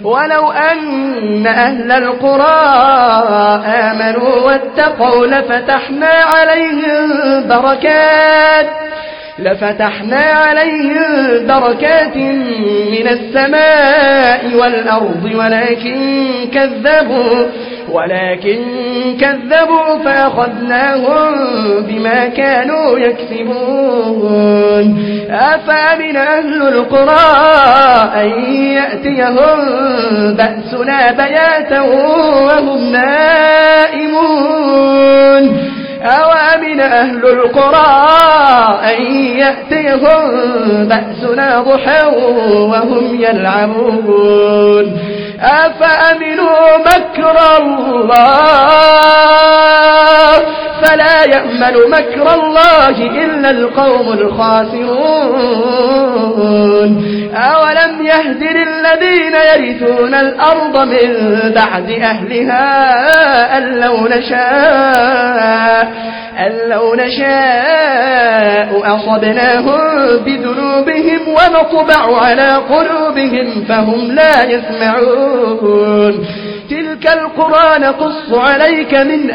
ولو أن أهل القرى آمنوا واتقوا لفتحنا عليهم بركات من السماء والأرض ولكن كذبوا فأخذناهم بما كانوا يكسبون. أفأمن أهل القرى أن يأتيهم بأسنا بياتا وهم نائمون أوامن أهل القرى أن يأتيهم بأسنا ضحى وهم يلعبون أفأمنوا مكر الله فلا يأمن مكر الله إلا القوم الخاسرون. أولم يهد للذين يرثون الأرض من بعد أهلها أن لو نشاء أصبناهم بذنوبهم ونطبع على قلوبهم فهم لا يسمعون. تلك القرى نقص عليك من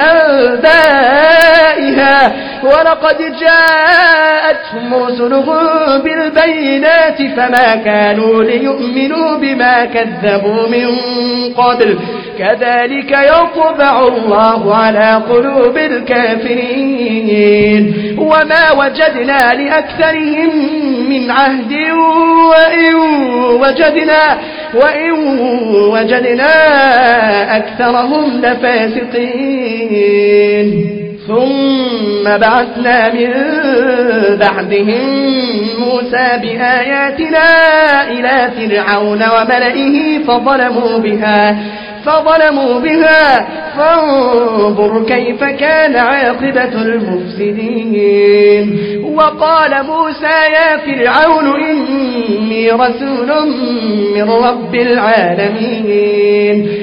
أنبائها ولقد جاءتهم رسلهم بالبينات فما كانوا ليؤمنوا بما كذبوا من قبل كذلك يطبع الله على قلوب الكافرين. وما وجدنا لأكثرهم من عهد وإن وجدنا أكثرهم لفاسقين. ثم بعثنا من بعدهم موسى بآياتنا إلى فرعون وملئه فظلموا بها فانظر كيف كان عاقبة المفسدين. وقال موسى يا فرعون إني رسول من رب العالمين